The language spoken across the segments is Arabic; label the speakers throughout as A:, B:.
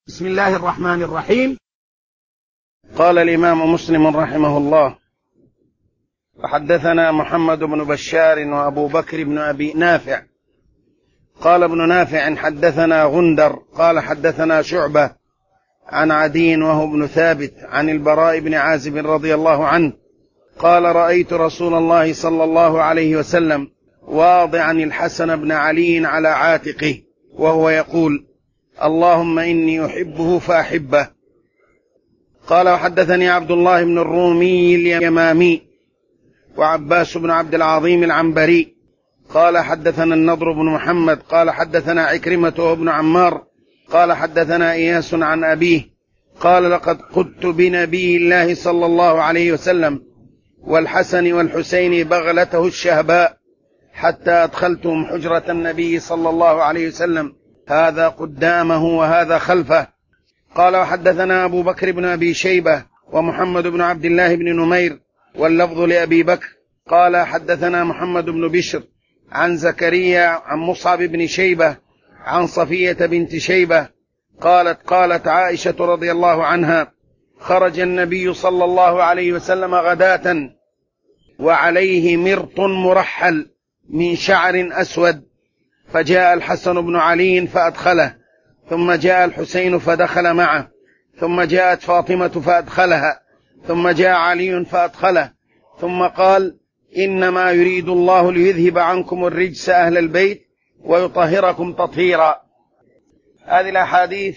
A: بسم الله الرحمن الرحيم. قال الإمام مسلم رحمه الله: وحدثنا محمد بن بشار وأبو بكر بن أبي نافع. قال ابن نافع: حدثنا غندر قال حدثنا شعبة عن عدي وهو ابن ثابت عن البراء بن عازب رضي الله عنه قال: رأيت رسول الله صلى الله عليه وسلم واضعا الحسن بن علي على عاتقه وهو يقول: اللهم إني أحبه فأحبه. قال: وحدثني عبد الله بن الرومي اليمامي وعباس بن عبد العظيم العنبري قال: حدثنا النضر بن محمد قال: حدثنا عكرمة وابن عمار قال: حدثنا إياس عن أبيه قال: لقد قدت بنبي الله صلى الله عليه وسلم والحسن والحسين بغلته الشهباء حتى أدخلتهم حجرة النبي صلى الله عليه وسلم، هذا قدامه وهذا خلفه. قال: وحدثنا أبو بكر بن أبي شيبة ومحمد بن عبد الله بن نمير واللفظ لأبي بكر قال: حدثنا محمد بن بشر عن زكريا عن مصعب بن شيبة عن صفية بنت شيبة قالت عائشة رضي الله عنها: خرج النبي صلى الله عليه وسلم غداة وعليه مرط مرحل من شعر أسود، فجاء الحسن بن علي فأدخله، ثم جاء الحسين فدخل معه، ثم جاءت فاطمة فأدخلها، ثم جاء علي فأدخله، ثم قال: إنما يريد الله ليذهب عنكم الرجس أهل البيت ويطهركم تطهيرا. هذه الأحاديث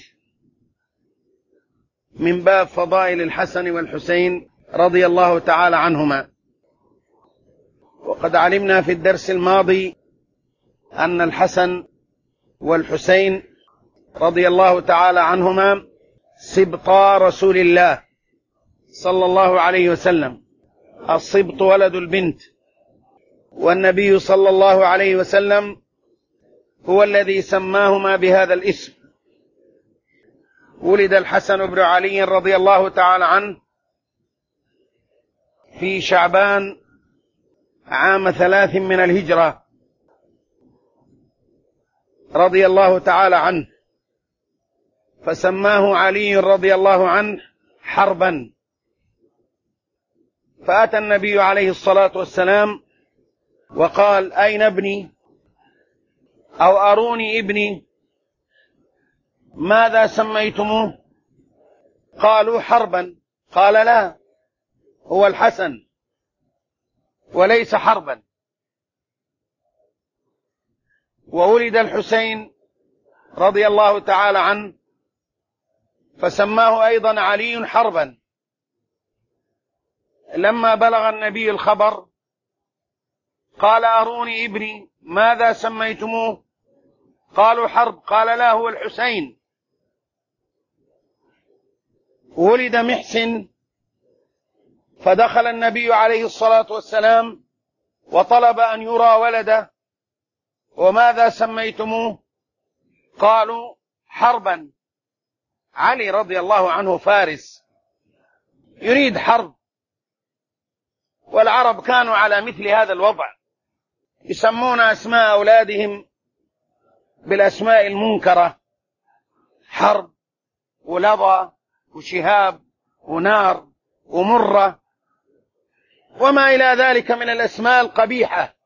A: من باب فضائل الحسن والحسين رضي الله تعالى عنهما. وقد علمنا في الدرس الماضي أن الحسن والحسين رضي الله تعالى عنهما سبطا رسول الله صلى الله عليه وسلم، السبط ولد البنت، والنبي صلى الله عليه وسلم هو الذي سماهما بهذا الاسم. ولد الحسن بن علي رضي الله تعالى عنه في شعبان عام 3 من الهجرة رضي الله تعالى عنه، فسماه علي رضي الله عنه حربا. فأتى النبي عليه الصلاة والسلام وقال: أين ابني؟ أو أروني ابني، ماذا سميتموه؟ قالوا: حربا. قال: لا، هو الحسن وليس حربا. وولد الحسين رضي الله تعالى عنه فسماه أيضا علي حربا. لما بلغ النبي الخبر قال: أروني ابني، ماذا سميتموه؟ قالوا: حرب. قال: لا، هو الحسين. ولد محسن فدخل النبي عليه الصلاة والسلام وطلب أن يرى ولده: وماذا سميتموه؟ قالوا: حربا. علي رضي الله عنه فارس يريد حرب، والعرب كانوا على مثل هذا الوضع، يسمون أسماء أولادهم بالأسماء المنكرة: حرب ولظى وشهاب ونار ومرة وما إلى ذلك من الأسماء القبيحة.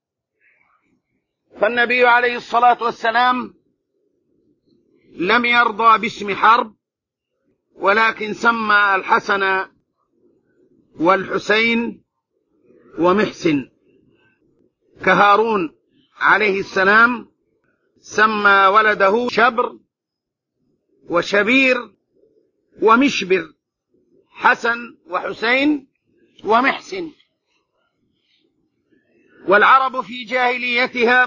A: فالنبي عليه الصلاة والسلام لم يرضى باسم حرب، ولكن سمى الحسن والحسين ومحسن، كهارون عليه السلام سمى ولده شبر وشبير ومشبر، حسن وحسين ومحسن. والعرب في جاهليتها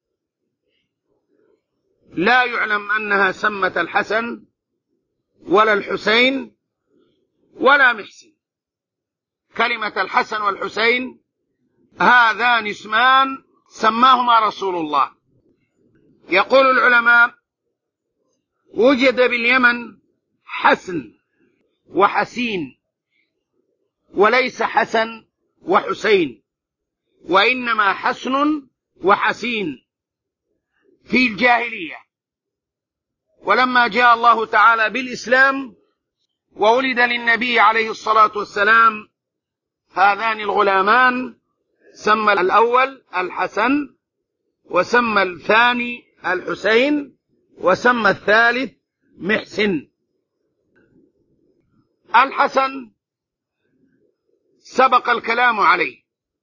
A: لا يعلم أنها سمت الحسن ولا الحسين ولا محسن. كلمة الحسن والحسين هذان اسمان سماهما رسول الله. يقول العلماء: وجد باليمن حسن وحسين، وليس حسن وحسين، وإنما حسن وحسين في الجاهلية. ولما جاء الله تعالى بالإسلام وولد للنبي عليه الصلاة والسلام هذان الغلامان، سمى الأول الحسن، وسمى الثاني الحسين، وسمى الثالث محسن. الحسن سبق الكلام عليه،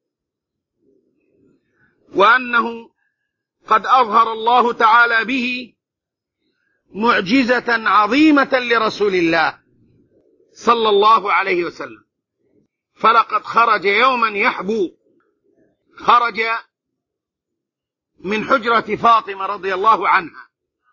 A: وأنه قد أظهر الله تعالى به معجزة عظيمة لرسول الله صلى الله عليه وسلم. فلقد خرج يوما يحبو، خرج من حجرة فاطمة رضي الله عنها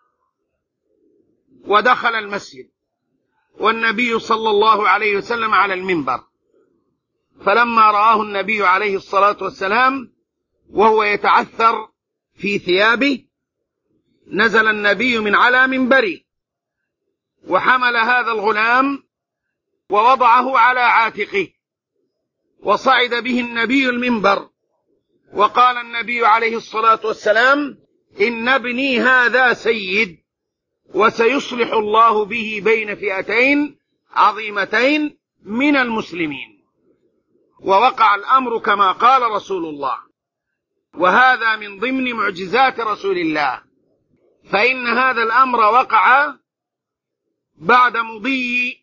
A: ودخل المسجد، والنبي صلى الله عليه وسلم على المنبر. فلما رآه النبي عليه الصلاة والسلام وهو يتعثر في ثيابه، نزل النبي من على منبره وحمل هذا الغلام ووضعه على عاتقه، وصعد به النبي المنبر، وقال النبي عليه الصلاة والسلام: إن ابني هذا سيد، وسيصلح الله به بين فئتين عظيمتين من المسلمين. ووقع الأمر كما قال رسول الله، وهذا من ضمن معجزات رسول الله. فإن هذا الأمر وقع بعد مضي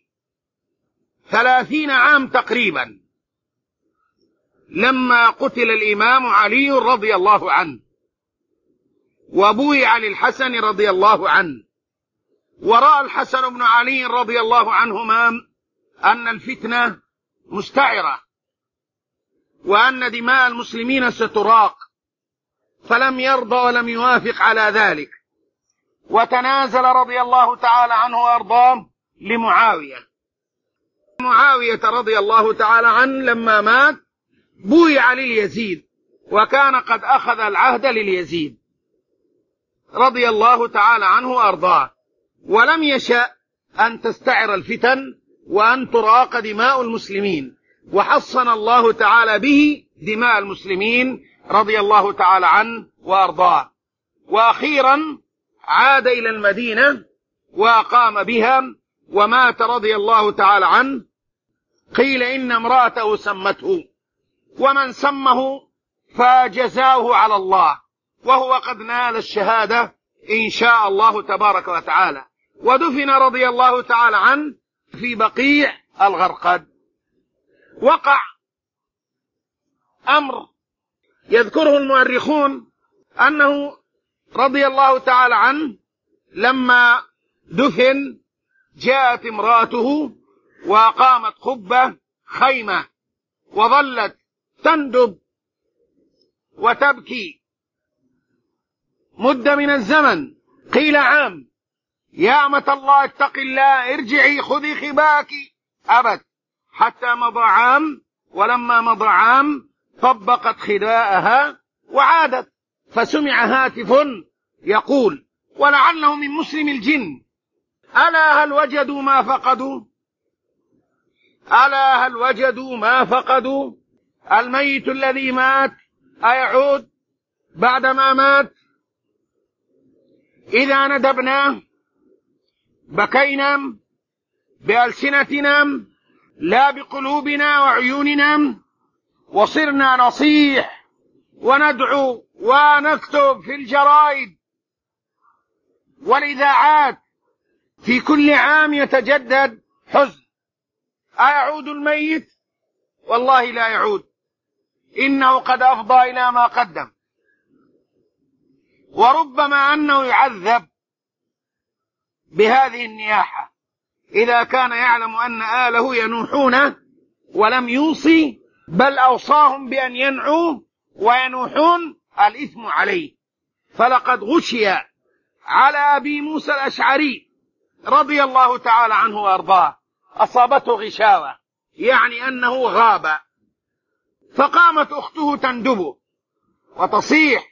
A: 30 عام تقريبا، لما قتل الإمام علي رضي الله عنه، وبويع للحسن رضي الله عنه. ورأى الحسن بن علي رضي الله عنهما أن الفتنة مستعرة، وأن دماء المسلمين ستراق، فلم يرضى ولم يوافق على ذلك، وتنازل رضي الله تعالى عنه وأرضاه لمعاوية. معاوية رضي الله تعالى عنه لما مات بويع لليزيد، وكان قد أخذ العهد لليزيد رضي الله تعالى عنه وأرضاه، ولم يشأ أن تستعر الفتن وأن تراق دماء المسلمين، وحصن الله تعالى به دماء المسلمين رضي الله تعالى عنه وأرضاه. وأخيرا عاد إلى المدينة وأقام بها ومات رضي الله تعالى عنه. قيل إن امرأته سمته، ومن سمه فجزاه على الله، وهو قد نال الشهادة إن شاء الله تبارك وتعالى. ودفن رضي الله تعالى عنه في بقيع الغرقد. وقع أمر يذكره المؤرخون أنه رضي الله تعالى عنه لما دفن جاءت امرأته وقامت قبة خيمة، وظلت تندب وتبكي مدة من الزمن، قيل عام. يا أمة الله اتق الله، ارجعي خذي خباك، أبت، حتى مضى عام. ولما مضى عام طبقت خباءها وعادت، فسمع هاتف يقول: ولعله من مسلم الجن، ألا هل وجدوا ما فقدوا؟ ألا هل وجدوا ما فقدوا؟ الميت الذي مات أيعود بعدما مات؟ إذا ندبناه بكينا بألسنتنا لا بقلوبنا وعيوننا، وصرنا نصيح وندعو ونكتب في الجرائد والإذاعات في كل عام يتجدد حزن. أيعود الميت؟ والله لا يعود، إنه قد أفضى إلى ما قدم. وربما أنه يعذب بهذه النياحة إذا كان يعلم أن آله ينوحون ولم يوصي، بل أوصاهم بأن ينعوا وينوحون، الإثم عليه. فلقد غشي على أبي موسى الأشعري رضي الله تعالى عنه وأرضاه، أصابته غشاوة، يعني أنه غاب، فقامت أخته تندبه وتصيح.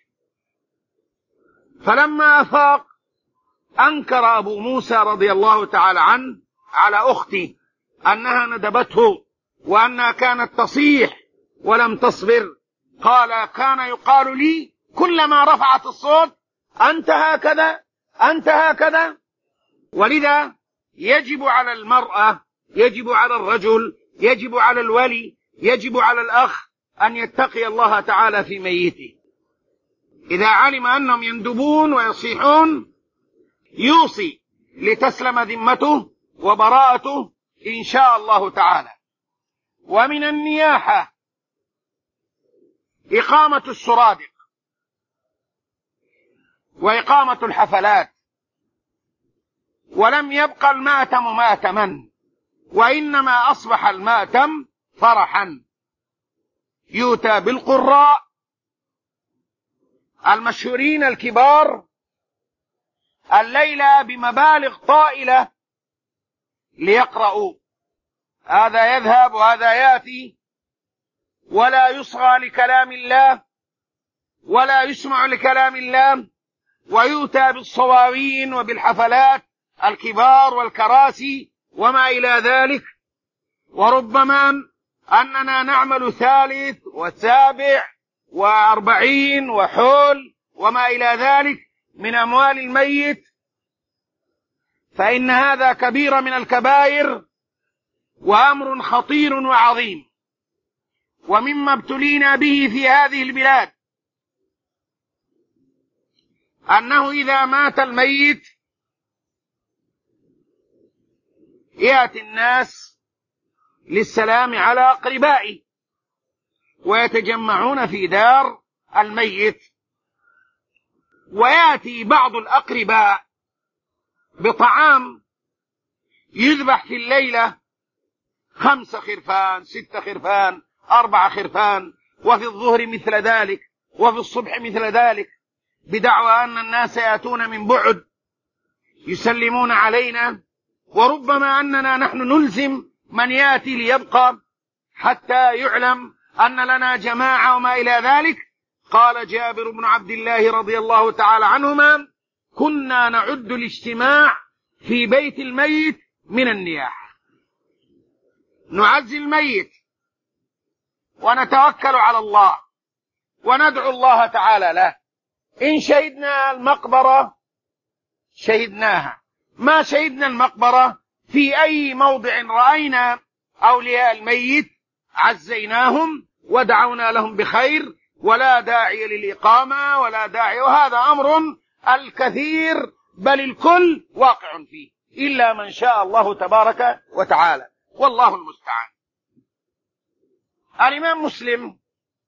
A: فلما أفاق أنكر أبو موسى رضي الله تعالى عنه على أخته أنها ندبته وأنها كانت تصيح ولم تصبر. قال: كان يقال لي كلما رفعت الصوت: أنت هكذا، أنت هكذا. ولذا يجب على المرأة، يجب على الرجل، يجب على الولي، يجب على الأخ أن يتقي الله تعالى في ميته. إذا علم أنهم يندبون ويصيحون يوصي لتسلم ذمته وبراءته إن شاء الله تعالى. ومن النياحة إقامة السرادق وإقامة الحفلات، ولم يبقى المأتم مأتما، وإنما أصبح المأتم فرحا. يؤتى بالقراء المشهورين الكبار الليلة بمبالغ طائلة ليقرأوا، هذا يذهب وهذا يأتي، ولا يصغى لكلام الله ولا يسمع لكلام الله، ويؤتى بالصواوين وبالحفلات الكبار والكراسي وما إلى ذلك. وربما أننا نعمل 3 و7 و40 وحول وما إلى ذلك من أموال الميت، فإن هذا كبير من الكبائر وأمر خطير وعظيم. ومما ابتلينا به في هذه البلاد أنه إذا مات الميت يأتي الناس للسلام على أقربائه ويتجمعون في دار الميت، ويأتي بعض الأقرباء بطعام يذبح في الليلة 5 خرفان 6 خرفان 4 خرفان، وفي الظهر مثل ذلك، وفي الصبح مثل ذلك، بدعوى أن الناس يأتون من بعد يسلمون علينا، وربما أننا نحن نلزم من يأتي ليبقى حتى يعلم أن لنا جماعة وما إلى ذلك. قال جابر بن عبد الله رضي الله تعالى عنهما: كنا نعد الاجتماع في بيت الميت من النياحة، نعزي الميت ونتوكل على الله وندعو الله تعالى له. إن شهدنا المقبرة شهدناها، ما شهدنا المقبرة في أي موضع رأينا أولياء الميت عزيناهم ودعونا لهم بخير، ولا داعي للإقامة ولا داعي. وهذا أمر الكثير بل الكل واقع فيه إلا من شاء الله تبارك وتعالى، والله المستعان. الإمام مسلم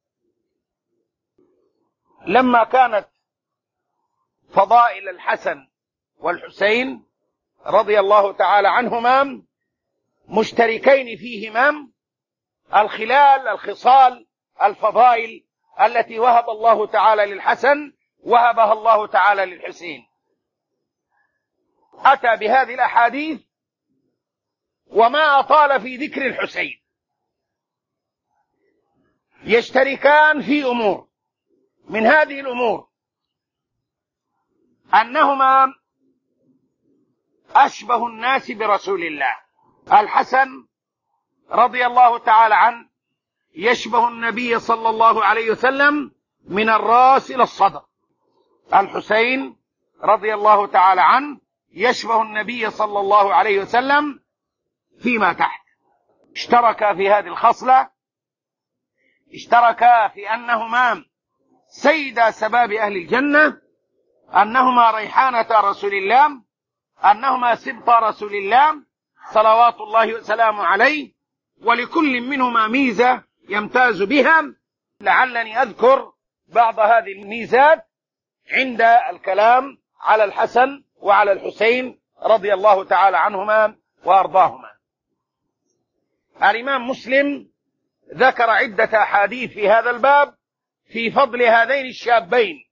A: لما كانت فضائل الحسن والحسين رضي الله تعالى عنهما مشتركين فيهما الخصال الفضائل التي وهب الله تعالى للحسن وهبها الله تعالى للحسين، أتى بهذه الأحاديث وما أطال في ذكر الحسين. يشتركان في أمور، من هذه الأمور أنهما أشبه الناس برسول الله. الحسن رضي الله تعالى عنه يشبه النبي صلى الله عليه وسلم من الرأس إلى الصدر. الحسين رضي الله تعالى عنه يشبه النبي صلى الله عليه وسلم فيما تحت. اشتركا في هذه الخصلة، اشتركا في أنهما سيدا سباب أهل الجنة، أنهما ريحانة رسول الله، أنهما سبط رسول الله صلوات الله وسلامه عليه، ولكل منهما ميزة يمتاز بها. لعلني أذكر بعض هذه الميزات عند الكلام على الحسن وعلى الحسين رضي الله تعالى عنهما وأرضاهما. الإمام مسلم ذكر عدة أحاديث في هذا الباب في فضل هذين الشابين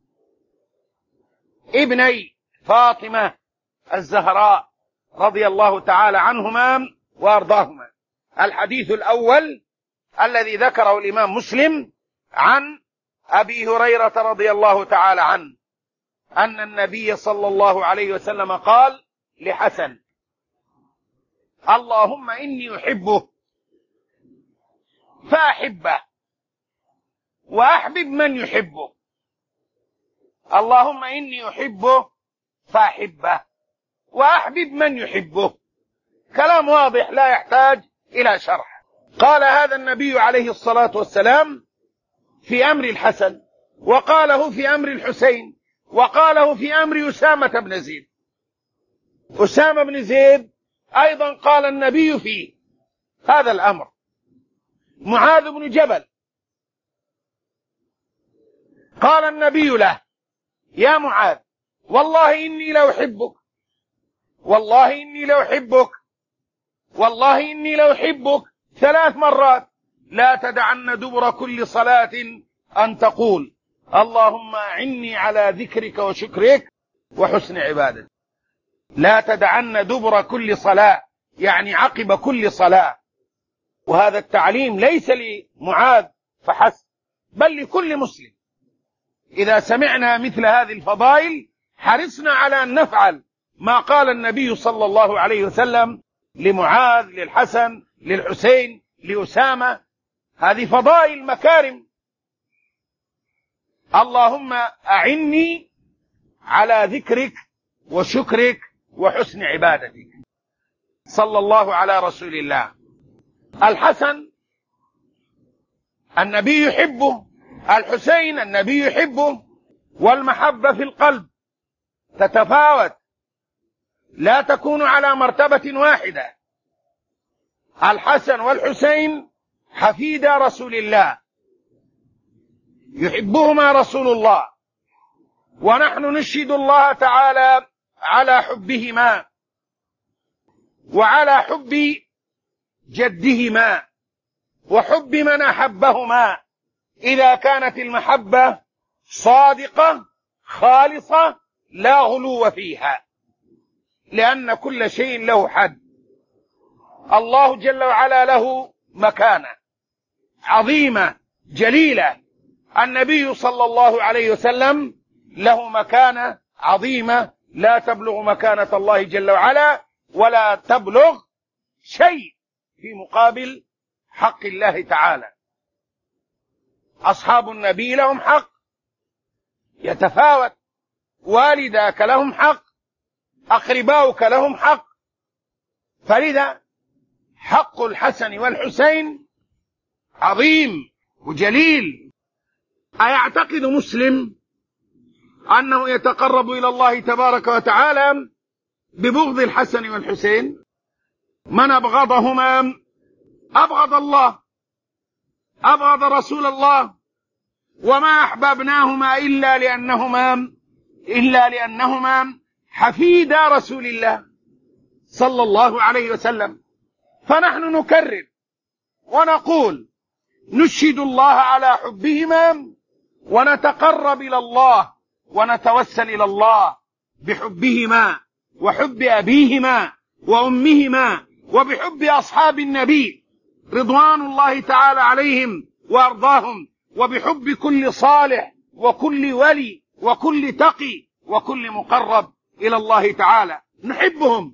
A: ابني فاطمة الزهراء رضي الله تعالى عنهما وأرضاهما. الحديث الأول الذي ذكره الإمام مسلم عن أبي هريرة رضي الله تعالى عنه أن النبي صلى الله عليه وسلم قال لحسن: اللهم إني أحبه فأحبه وأحبب من يحبه. اللهم إني أحبه فأحبه وأحبب من يحبه. كلام واضح لا يحتاج إلى شرح. قال هذا النبي عليه الصلاة والسلام في أمر الحسن، وقاله في أمر الحسين، وقاله في أمر أسامة بن زيد. أسامة بن زيد أيضا قال النبي فيه هذا الأمر. معاذ بن جبل قال النبي له: يا معاذ، والله إني لأحبك، والله إني لأحبك، والله إني لأحبك 3 مرات، لا تدعن دبر كل صلاة أن تقول: اللهم أعني على ذكرك وشكرك وحسن عبادتك. لا تدعن دبر كل صلاة، يعني عقب كل صلاة. وهذا التعليم ليس لمعاذ فحسب، بل لكل مسلم. إذا سمعنا مثل هذه الفضائل حرصنا على أن نفعل ما قال النبي صلى الله عليه وسلم لمعاذ، للحسن، للحسين، لأسامة. هذه فضائل مكارم. اللهم أعني على ذكرك وشكرك وحسن عبادتك. صلى الله على رسول الله. الحسن النبي يحبه، الحسين النبي يحبه، والمحبة في القلب تتفاوت، لا تكون على مرتبة واحدة. الحسن والحسين حفيدا رسول الله، يحبهما رسول الله، ونحن نشهد الله تعالى على حبهما وعلى حب جدهما وحب من أحبهما، إذا كانت المحبة صادقة خالصة لا غلو فيها، لأن كل شيء له حد. الله جل وعلا له مكانة عظيمة جليلة، النبي صلى الله عليه وسلم له مكانة عظيمة لا تبلغ مكانة الله جل وعلا، ولا تبلغ شيء في مقابل حق الله تعالى. أصحاب النبي لهم حق يتفاوت، والداك لهم حق، أقرباؤك لهم حق. فلذا حق الحسن والحسين عظيم وجليل. أيعتقد مسلم أنه يتقرب إلى الله تبارك وتعالى ببغض الحسن والحسين؟ من أبغضهما أبغض الله، أبغض رسول الله، وما أحببناهما إلا لأنهما حفيدا رسول الله صلى الله عليه وسلم. فنحن نكرر ونقول نشهد الله على حبهما، ونتقرب إلى الله ونتوسل إلى الله بحبهما وحب أبيهما وأمهما، وبحب أصحاب النبي رضوان الله تعالى عليهم وأرضاهم، وبحب كل صالح وكل ولي وكل تقي وكل مقرب إلى الله تعالى. نحبهم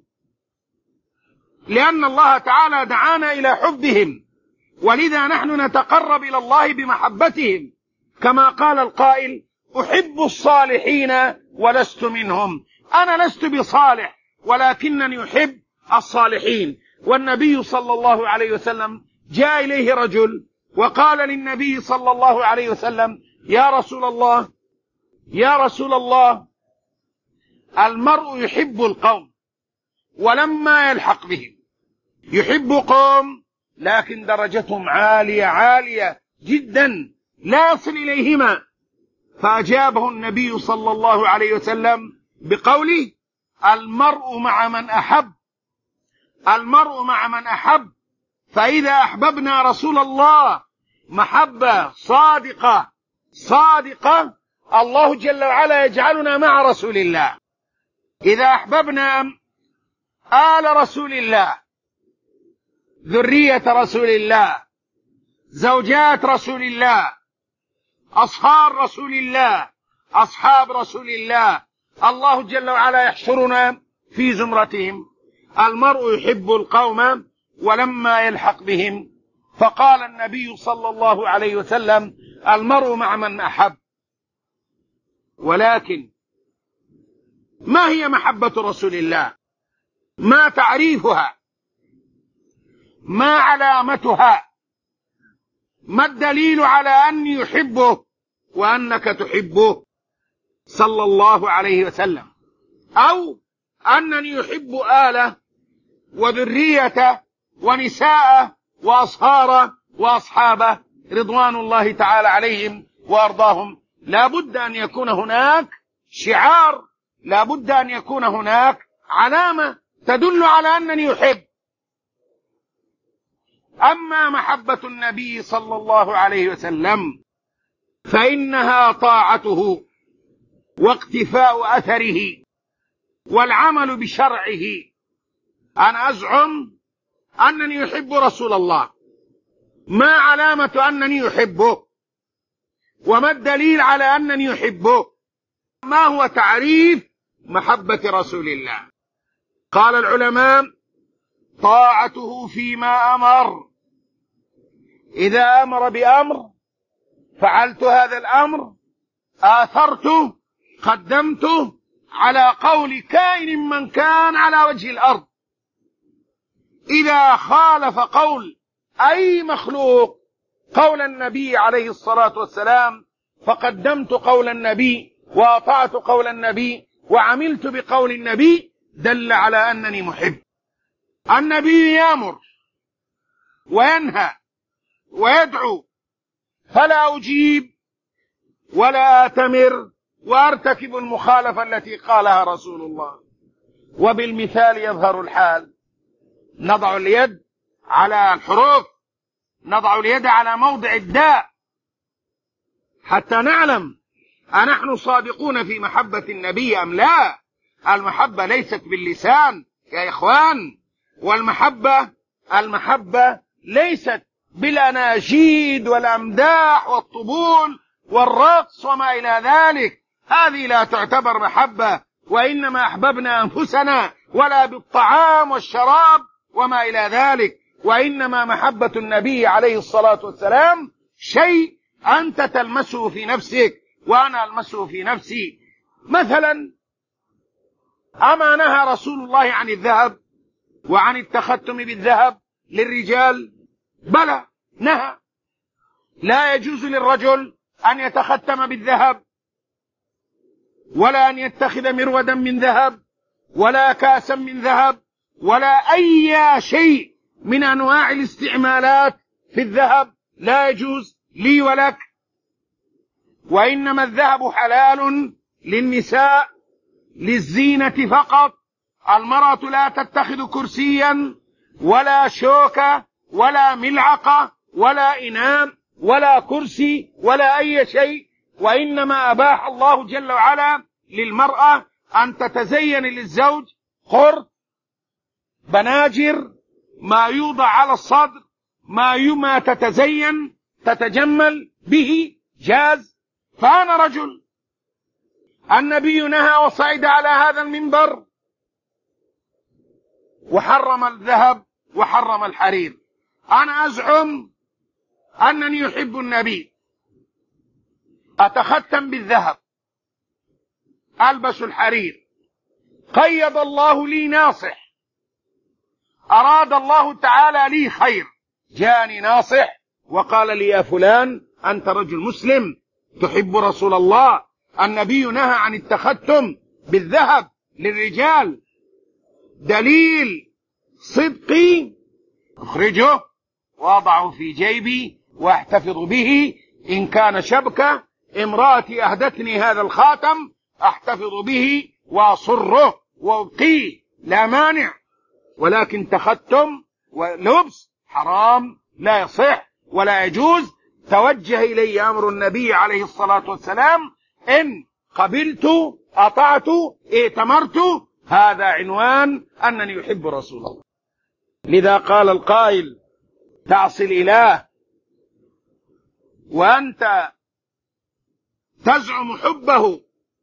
A: لأن الله تعالى دعانا إلى حبهم، ولذا نحن نتقرب إلى الله بمحبتهم، كما قال القائل: أحب الصالحين ولست منهم. أنا لست بصالح ولكنني أحب الصالحين. والنبي صلى الله عليه وسلم جاء إليه رجل وقال للنبي صلى الله عليه وسلم: يا رسول الله، يا رسول الله، المرء يحب القوم ولما يلحق بهم، يحب قوم لكن درجتهم عالية عالية جدا لا يصل إليهما. فأجابه النبي صلى الله عليه وسلم بقوله: المرء مع من أحب، المرء مع من أحب. فإذا أحببنا رسول الله محبة صادقة صادقة، الله جل وعلا يجعلنا مع رسول الله. إذا أحببنا آل رسول الله، ذرية رسول الله، زوجات رسول الله، أصهار رسول الله، أصحاب رسول الله، الله جل وعلا يحشرنا في زمرتهم. المرء يحب القوم ولما يلحق بهم. فقال النبي صلى الله عليه وسلم: المرء مع من أحب. ولكن ما هي محبة رسول الله؟ ما تعريفها؟ ما علامتها؟ ما الدليل على أني يحبه وأنك تحبه صلى الله عليه وسلم؟ أو أنني يحب آله وذريته ونساءه وأصهاره وأصحابه رضوان الله تعالى عليهم وأرضاهم. لا بد أن يكون هناك شعار، لا بد أن يكون هناك علامة تدل على أنني يحب. أما محبة النبي صلى الله عليه وسلم فإنها طاعته واقتفاء أثره والعمل بشرعه. أنا أزعم أنني يحب رسول الله، ما علامة أنني يحبه؟ وما الدليل على أنني يحبه؟ ما هو تعريف محبة رسول الله؟ قال العلماء: طاعته فيما أمر، إذا أمر بأمر فعلت هذا الأمر، آثرته، قدمته على قول كائن من كان على وجه الأرض. إذا خالف قول أي مخلوق قول النبي عليه الصلاة والسلام فقدمت قول النبي وأطعت قول النبي وعملت بقول النبي، دل على أنني محب. النبي يأمر وينهى ويدعو، فلا أجيب ولا آتمر وأرتكب المخالفة التي قالها رسول الله. وبالمثال يظهر الحال. نضع اليد على الحروف، نضع اليد على موضع الداء حتى نعلم أنحن صادقون في محبة النبي أم لا. المحبة ليست باللسان يا إخوان، والمحبة ليست بالأناشيد والأمداح والطبول والرقص وما إلى ذلك، هذه لا تعتبر محبة، وإنما أحببنا أنفسنا، ولا بالطعام والشراب وما إلى ذلك. وإنما محبة النبي عليه الصلاة والسلام شيء أنت تلمسه في نفسك وأنا ألمسه في نفسي. مثلا، أما نهى رسول الله عن الذهب وعن التختم بالذهب للرجال؟ بلى، نهى. لا يجوز للرجل أن يتختم بالذهب، ولا أن يتخذ مرودا من ذهب، ولا كاسا من ذهب، ولا أي شيء من أنواع الاستعمالات في الذهب، لا يجوز لي ولك. وإنما الذهب حلال للنساء للزينة فقط. المرأة لا تتخذ كرسيا ولا شوكة ولا ملعقة ولا إناء ولا كرسي ولا أي شيء. وإنما أباح الله جل وعلا للمرأة أن تتزين للزوج خرق، بناجر، ما يوضع على الصدر، ما تتزين تتجمل به، جاز. فأنا رجل، النبي نهى وصعد على هذا المنبر وحرم الذهب وحرم الحرير. أنا أزعم أنني يحب النبي، أتختم بالذهب، ألبس الحرير. قيد الله لي ناصح، أراد الله تعالى لي خير، جاءني ناصح وقال لي: يا فلان، أنت رجل مسلم تحب رسول الله، النبي نهى عن التختم بالذهب للرجال، دليل صدقي أخرجه وأضعه في جيبي وأحتفظ به. إن كان شبكة، امرأتي أهدتني هذا الخاتم أحتفظ به وأصره وأبقيه، لا مانع. ولكن تختم ولبس حرام، لا يصح ولا يجوز. توجه إلي أمر النبي عليه الصلاة والسلام، إن قبلت، أطعت، ائتمرت، هذا عنوان أنني يحب رسول الله. لذا قال القائل: تعصي الإله وأنت تزعم حبه،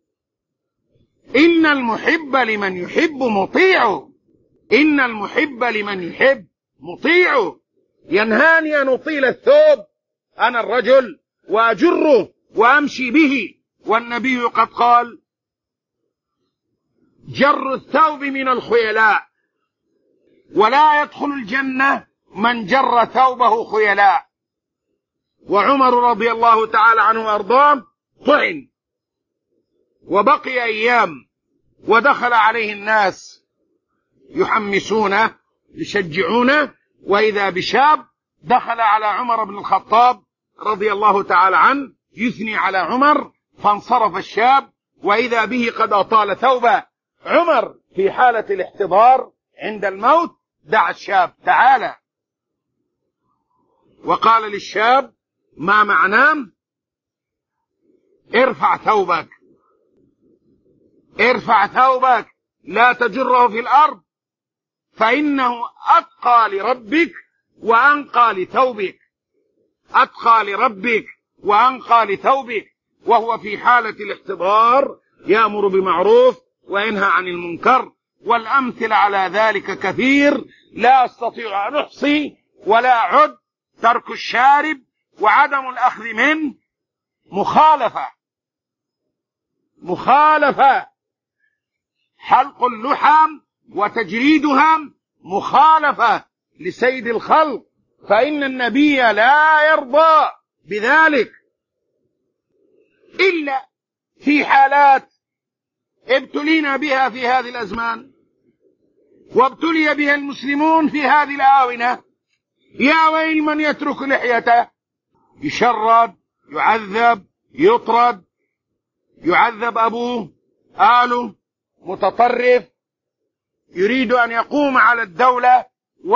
A: إن المحب لمن يحب مطيعه، إن المحب لمن يحب مطيعه. ينهاني أن أطيل الثوب أنا الرجل وأجره وأمشي به، والنبي قد قال: جر الثوب من الخيلاء ولا يدخل الجنة من جر ثوبه خيلاء. وعمر رضي الله تعالى عنه وأرضاه طعن وبقي أيام، ودخل عليه الناس يحمسونه يشجعونه، وإذا بشاب دخل على عمر بن الخطاب رضي الله تعالى عنه يثني على عمر، فانصرف الشاب وإذا به قد أطال ثوبه. عمر في حالة الاحتضار عند الموت دعا الشاب تعالى، وقال للشاب ما معناه؟ ارفع ثوبك، ارفع ثوبك، لا تجره في الأرض، فإنه أتقى لربك وأنقى لثوبك، أتقى لربك وأنقى لثوبك. وهو في حالة الاحتضار يأمر بمعروف وينهى عن المنكر، والأمثلة على ذلك كثير لا أستطيع أن أحصي ولا أعد. ترك الشارب وعدم الأخذ منه مخالفة، حلق اللحم وتجريدها مخالفة لسيد الخلق، فإن النبي لا يرضى بذلك إلا في حالات ابتلينا بها في هذه الأزمان، وابتلي بها المسلمون في هذه الآونة. يا ويل من يترك لحيته، يشرد، يعذب، يطرد، يعذب أبوه، آله، متطرف، يريد أن يقوم على الدولة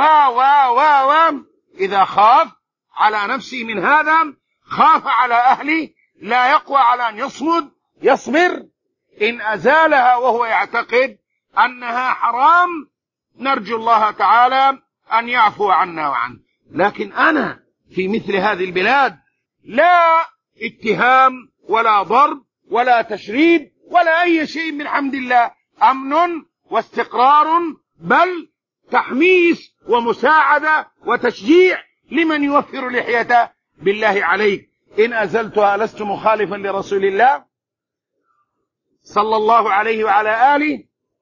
A: إذا خاف على نفسه من هذا خاف على أهله، لا يقوى على أن يصبر. إن أزالها وهو يعتقد أنها حرام نرجو الله تعالى أن يعفو عنا وعنه. لكن أنا في مثل هذه البلاد لا اتهام ولا ضرب ولا تشريد ولا أي شيء، من حمد الله أمن واستقرار، بل تحميس ومساعدة وتشجيع لمن يوفر لحيته. بالله عليك إن أزلتها لست مخالفا لرسول الله صلى الله عليه وعلى آله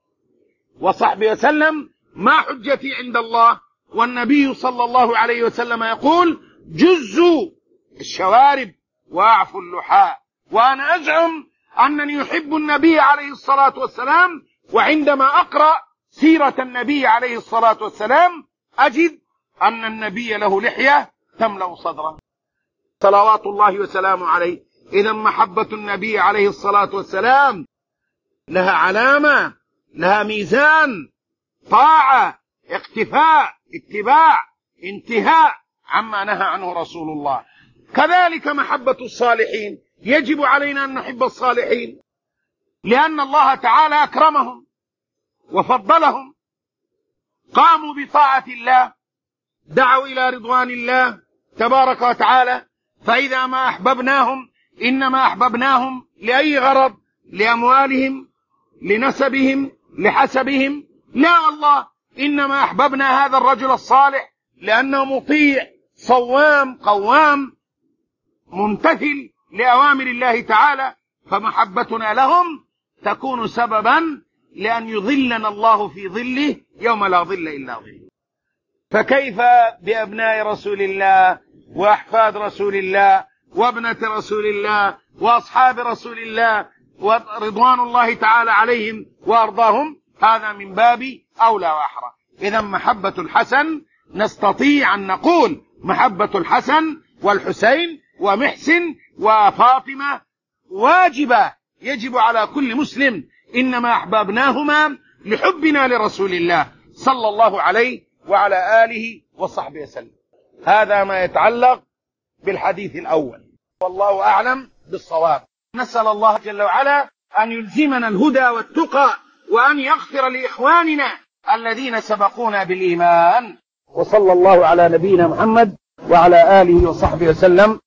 A: وصحبه وسلم، ما حجتي عند الله؟ والنبي صلى الله عليه وسلم يقول جزوا الشوارب وأعفوا اللحاء. وأنا أزعم أنني أحب النبي عليه الصلاة والسلام، وعندما أقرأ سيرة النبي عليه الصلاة والسلام أجد أن النبي له لحية تملأ صدره صلوات الله وسلامه عليه. إذا محبة النبي عليه الصلاة والسلام لها علامة، لها ميزان، طاعة، اقتفاء، اتباع، انتهاء عما نهى عنه رسول الله. كذلك محبة الصالحين، يجب علينا أن نحب الصالحين لأن الله تعالى أكرمهم وفضلهم، قاموا بطاعة الله، دعوا إلى رضوان الله تبارك وتعالى. فإذا ما أحببناهم إنما أحببناهم لأي غرض؟ لأموالهم، لنسبهم، لحسبهم؟ لا والله، إنما أحببنا هذا الرجل الصالح لأنه مطيع صوام قوام ممتثل لأوامر الله تعالى، فمحبتنا لهم تكون سببا لأن يظلنا الله في ظله يوم لا ظل إلا ظله. فكيف بأبناء رسول الله وأحفاد رسول الله وابنة رسول الله وأصحاب رسول الله ورضوان الله تعالى عليهم وأرضاهم؟ هذا من باب أولى وأحرى. إذا محبة الحسن نستطيع أن نقول محبة الحسن والحسين ومحسن وفاطمة واجبة، يجب على كل مسلم، إنما أحببناهما لحبنا لرسول الله صلى الله عليه وعلى آله وصحبه وسلم. هذا ما يتعلق بالحديث الأول، والله أعلم بالصواب. نسأل الله جل وعلا أن يلزمنا الهدى والتقى، وأن يغفر لإخواننا الذين سبقونا بالإيمان. وصلى الله على نبينا محمد وعلى آله وصحبه وسلم.